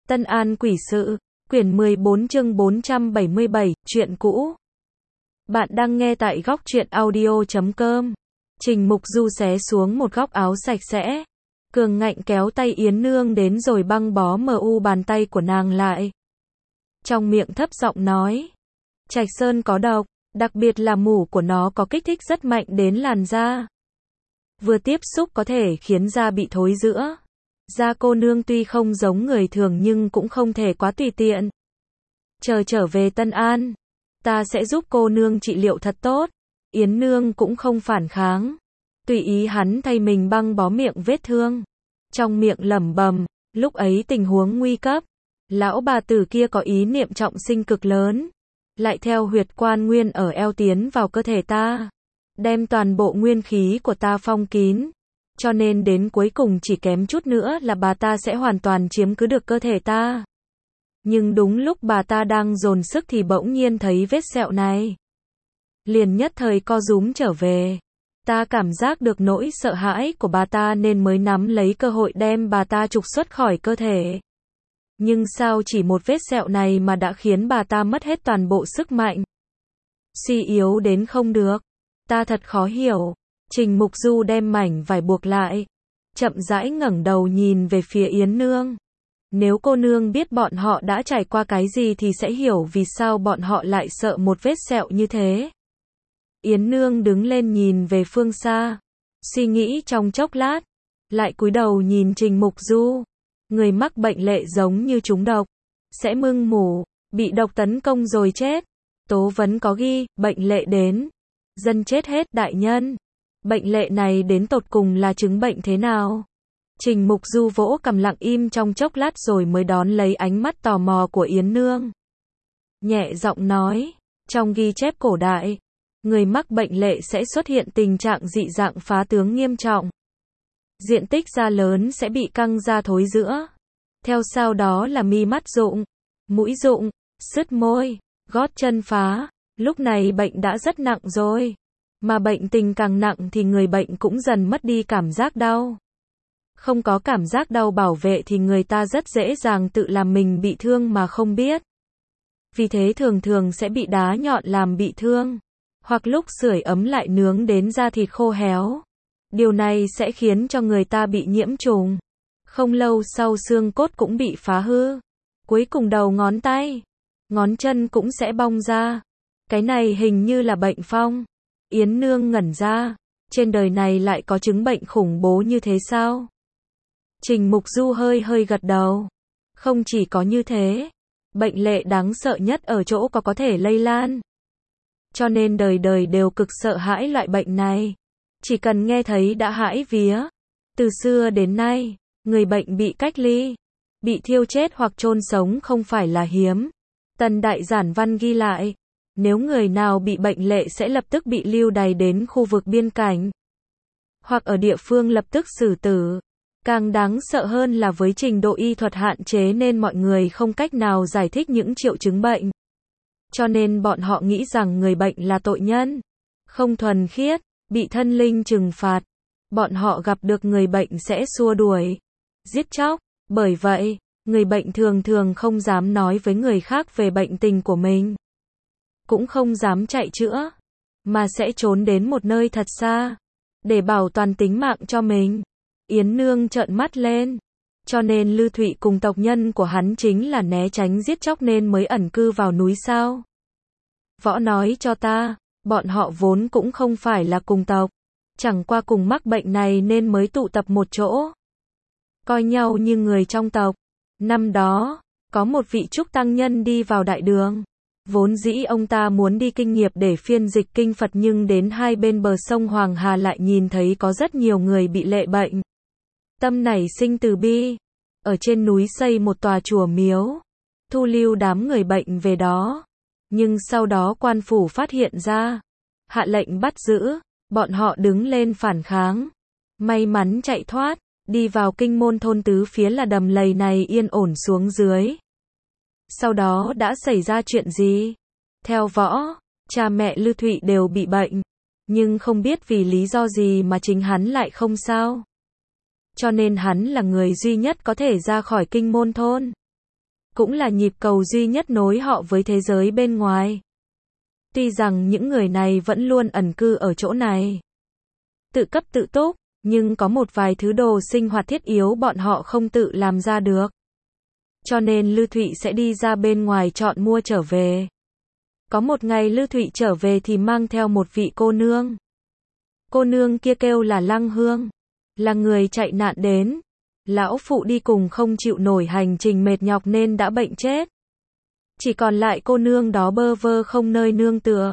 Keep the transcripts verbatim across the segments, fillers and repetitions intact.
Tân An Quỷ Sự, quyển mười bốn chương bốn trăm bảy mươi bảy, chuyện cũ. Bạn đang nghe tại góc truyện audio chấm com. Trình Mục Du xé xuống một góc áo sạch sẽ. Cường ngạnh kéo tay Yến Nương đến rồi băng bó mờ u bàn tay của nàng lại. Trong miệng thấp giọng nói. Trạch Sơn có độc, đặc biệt là mủ của nó có kích thích rất mạnh đến làn da. Vừa tiếp xúc có thể khiến da bị thối rữa. Da cô nương tuy không giống người thường nhưng cũng không thể quá tùy tiện. Chờ trở về Tân An, ta sẽ giúp cô nương trị liệu thật tốt. Yến Nương cũng không phản kháng. Tùy ý hắn thay mình băng bó miệng vết thương. Trong miệng lẩm bẩm, lúc ấy tình huống nguy cấp. Lão bà tử kia có ý niệm trọng sinh cực lớn. Lại theo huyệt quan nguyên ở eo tiến vào cơ thể ta. Đem toàn bộ nguyên khí của ta phong kín. Cho nên đến cuối cùng chỉ kém chút nữa là bà ta sẽ hoàn toàn chiếm cứ được cơ thể ta. Nhưng đúng lúc bà ta đang dồn sức thì bỗng nhiên thấy vết sẹo này. Liền nhất thời co rúm trở về. Ta cảm giác được nỗi sợ hãi của bà ta nên mới nắm lấy cơ hội đem bà ta trục xuất khỏi cơ thể. Nhưng sao chỉ một vết sẹo này mà đã khiến bà ta mất hết toàn bộ sức mạnh. Suy yếu đến không được. Ta thật khó hiểu. Trình Mục Du đem mảnh vải buộc lại. Chậm rãi ngẩng đầu nhìn về phía Yến Nương. Nếu cô nương biết bọn họ đã trải qua cái gì thì sẽ hiểu vì sao bọn họ lại sợ một vết sẹo như thế. Yến Nương đứng lên nhìn về phương xa. Suy nghĩ trong chốc lát. Lại cúi đầu nhìn Trình Mục Du. Người mắc bệnh lệ giống như trúng độc. Sẽ mưng mủ, bị độc tấn công rồi chết. Tố vấn có ghi, bệnh lệ đến. Dân chết hết đại nhân. Bệnh lệ này đến tột cùng là chứng bệnh thế nào? Trình Mục Du vỗ cằm lặng im trong chốc lát rồi mới đón lấy ánh mắt tò mò của Yến Nương. Nhẹ giọng nói, trong ghi chép cổ đại, người mắc bệnh lệ sẽ xuất hiện tình trạng dị dạng phá tướng nghiêm trọng. Diện tích da lớn sẽ bị căng da thối rữa. Theo sau đó là mi mắt rụng, mũi rụng, sứt môi, gót chân phá. Lúc này bệnh đã rất nặng rồi. Mà bệnh tình càng nặng thì người bệnh cũng dần mất đi cảm giác đau. Không có cảm giác đau bảo vệ thì người ta rất dễ dàng tự làm mình bị thương mà không biết. Vì thế thường thường sẽ bị đá nhọn làm bị thương. Hoặc lúc sưởi ấm lại nướng đến da thịt khô héo. Điều này sẽ khiến cho người ta bị nhiễm trùng. Không lâu sau xương cốt cũng bị phá hư. Cuối cùng đầu ngón tay, ngón chân cũng sẽ bong ra. Cái này hình như là bệnh phong. Yến Nương ngẩn ra, trên đời này lại có chứng bệnh khủng bố như thế sao? Trình Mục Du hơi hơi gật đầu. Không chỉ có như thế, bệnh lệ đáng sợ nhất ở chỗ có có thể lây lan. Cho nên đời đời đều cực sợ hãi loại bệnh này. Chỉ cần nghe thấy đã hãi vía. Từ xưa đến nay, người bệnh bị cách ly, bị thiêu chết hoặc chôn sống không phải là hiếm. Tần Đại Giản Văn ghi lại. Nếu người nào bị bệnh lệ sẽ lập tức bị lưu đày đến khu vực biên cảnh. Hoặc ở địa phương lập tức xử tử. Càng đáng sợ hơn là với trình độ y thuật hạn chế nên mọi người không cách nào giải thích những triệu chứng bệnh. Cho nên bọn họ nghĩ rằng người bệnh là tội nhân. Không thuần khiết, bị thân linh trừng phạt. Bọn họ gặp được người bệnh sẽ xua đuổi, giết chóc. Bởi vậy, người bệnh thường thường không dám nói với người khác về bệnh tình của mình. Cũng không dám chạy chữa, mà sẽ trốn đến một nơi thật xa, để bảo toàn tính mạng cho mình. Yến Nương trợn mắt lên. Cho nên Lư Thụy cùng tộc nhân của hắn chính là né tránh giết chóc nên mới ẩn cư vào núi sao? Võ nói cho ta, bọn họ vốn cũng không phải là cùng tộc. Chẳng qua cùng mắc bệnh này nên mới tụ tập một chỗ. Coi nhau như người trong tộc. Năm đó, có một vị trúc tăng nhân đi vào đại đường. Vốn dĩ ông ta muốn đi kinh nghiệp để phiên dịch kinh Phật nhưng đến hai bên bờ sông Hoàng Hà lại nhìn thấy có rất nhiều người bị lệ bệnh. Tâm nảy sinh từ bi. Ở trên núi xây một tòa chùa miếu. Thu lưu đám người bệnh về đó. Nhưng sau đó quan phủ phát hiện ra. Hạ lệnh bắt giữ. Bọn họ đứng lên phản kháng. May mắn chạy thoát. Đi vào kinh môn thôn tứ phía là đầm lầy này yên ổn xuống dưới. Sau đó đã xảy ra chuyện gì? Theo Võ, cha mẹ Lư Thụy đều bị bệnh. Nhưng không biết vì lý do gì mà chính hắn lại không sao. Cho nên hắn là người duy nhất có thể ra khỏi kinh môn thôn. cũng là nhịp cầu duy nhất nối họ với thế giới bên ngoài. Tuy rằng những người này vẫn luôn ẩn cư ở chỗ này, tự cấp tự túc, nhưng có một vài thứ đồ sinh hoạt thiết yếu bọn họ không tự làm ra được. Cho nên Lư Thụy sẽ đi ra bên ngoài chọn mua trở về. Có một ngày Lư Thụy trở về thì mang theo một vị cô nương. Cô nương kia kêu là Lăng Hương, là người chạy nạn đến. Lão phụ đi cùng không chịu nổi hành trình mệt nhọc nên đã bệnh chết. Chỉ còn lại cô nương đó bơ vơ không nơi nương tựa.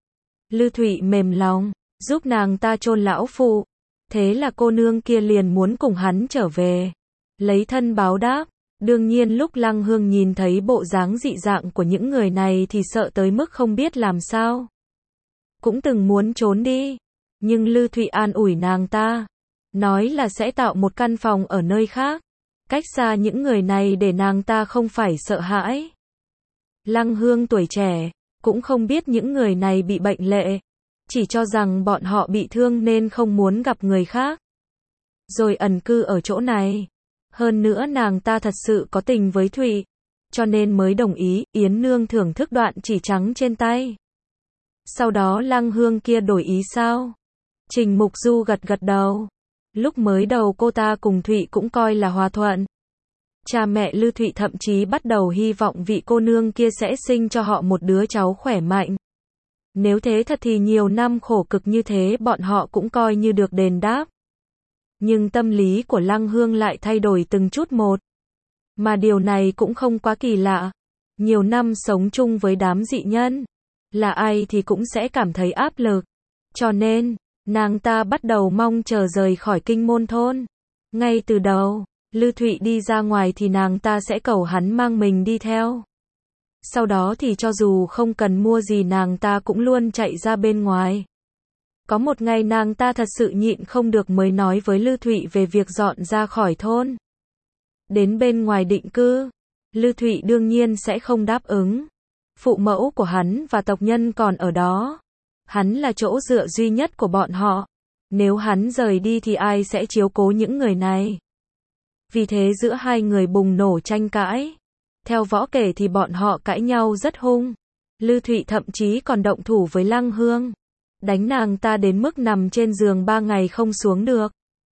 Lư Thụy mềm lòng, giúp nàng ta chôn lão phụ. Thế là cô nương kia liền muốn cùng hắn trở về, lấy thân báo đáp. Đương nhiên lúc Lăng Hương nhìn thấy bộ dáng dị dạng của những người này thì sợ tới mức không biết làm sao. Cũng từng muốn trốn đi, nhưng Lư Thụy an ủi nàng ta, nói là sẽ tạo một căn phòng ở nơi khác, cách xa những người này để nàng ta không phải sợ hãi. Lăng Hương tuổi trẻ, cũng không biết những người này bị bệnh lệ, chỉ cho rằng bọn họ bị thương nên không muốn gặp người khác, rồi ẩn cư ở chỗ này. Hơn nữa nàng ta thật sự có tình với Thụy, cho nên mới đồng ý. Yến Nương thưởng thức đoạn chỉ trắng trên tay. Sau đó Lăng Hương kia đổi ý sao? Trình Mục Du gật gật đầu. Lúc mới đầu cô ta cùng Thụy cũng coi là hòa thuận. Cha mẹ Lư Thụy thậm chí bắt đầu hy vọng vị cô nương kia sẽ sinh cho họ một đứa cháu khỏe mạnh. Nếu thế thật thì nhiều năm khổ cực như thế bọn họ cũng coi như được đền đáp. Nhưng tâm lý của Lăng Hương lại thay đổi từng chút một. Mà điều này cũng không quá kỳ lạ. Nhiều năm sống chung với đám dị nhân, là ai thì cũng sẽ cảm thấy áp lực. Cho nên, nàng ta bắt đầu mong chờ rời khỏi Kinh Môn Thôn. Ngay từ đầu, Lư Thụy đi ra ngoài thì nàng ta sẽ cầu hắn mang mình đi theo. Sau đó thì cho dù không cần mua gì nàng ta cũng luôn chạy ra bên ngoài. Có một ngày nàng ta thật sự nhịn không được mới nói với Lư Thụy về việc dọn ra khỏi thôn, đến bên ngoài định cư. Lư Thụy đương nhiên sẽ không đáp ứng. Phụ mẫu của hắn và tộc nhân còn ở đó. Hắn là chỗ dựa duy nhất của bọn họ. Nếu hắn rời đi thì ai sẽ chiếu cố những người này? Vì thế giữa hai người bùng nổ tranh cãi. Theo Võ kể thì bọn họ cãi nhau rất hung. Lư Thụy thậm chí còn động thủ với Lăng Hương, đánh nàng ta đến mức nằm trên giường ba ngày không xuống được.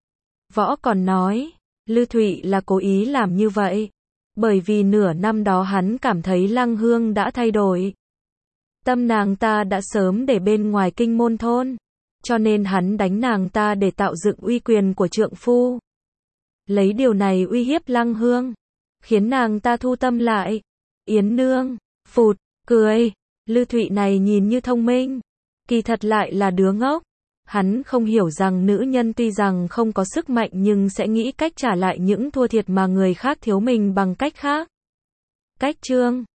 Võ còn nói, Lư Thụy là cố ý làm như vậy, bởi vì nửa năm đó hắn cảm thấy Lăng Hương đã thay đổi. Tâm nàng ta đã sớm để bên ngoài Kinh Môn Thôn, cho nên hắn đánh nàng ta để tạo dựng uy quyền của trượng phu. Lấy điều này uy hiếp Lăng Hương, khiến nàng ta thu tâm lại. Yến Nương, phụt, cười, Lư Thụy này nhìn như thông minh, kỳ thật lại là đứa ngốc. Hắn không hiểu rằng nữ nhân tuy rằng không có sức mạnh nhưng sẽ nghĩ cách trả lại những thua thiệt mà người khác thiếu mình bằng cách khác. Cách chương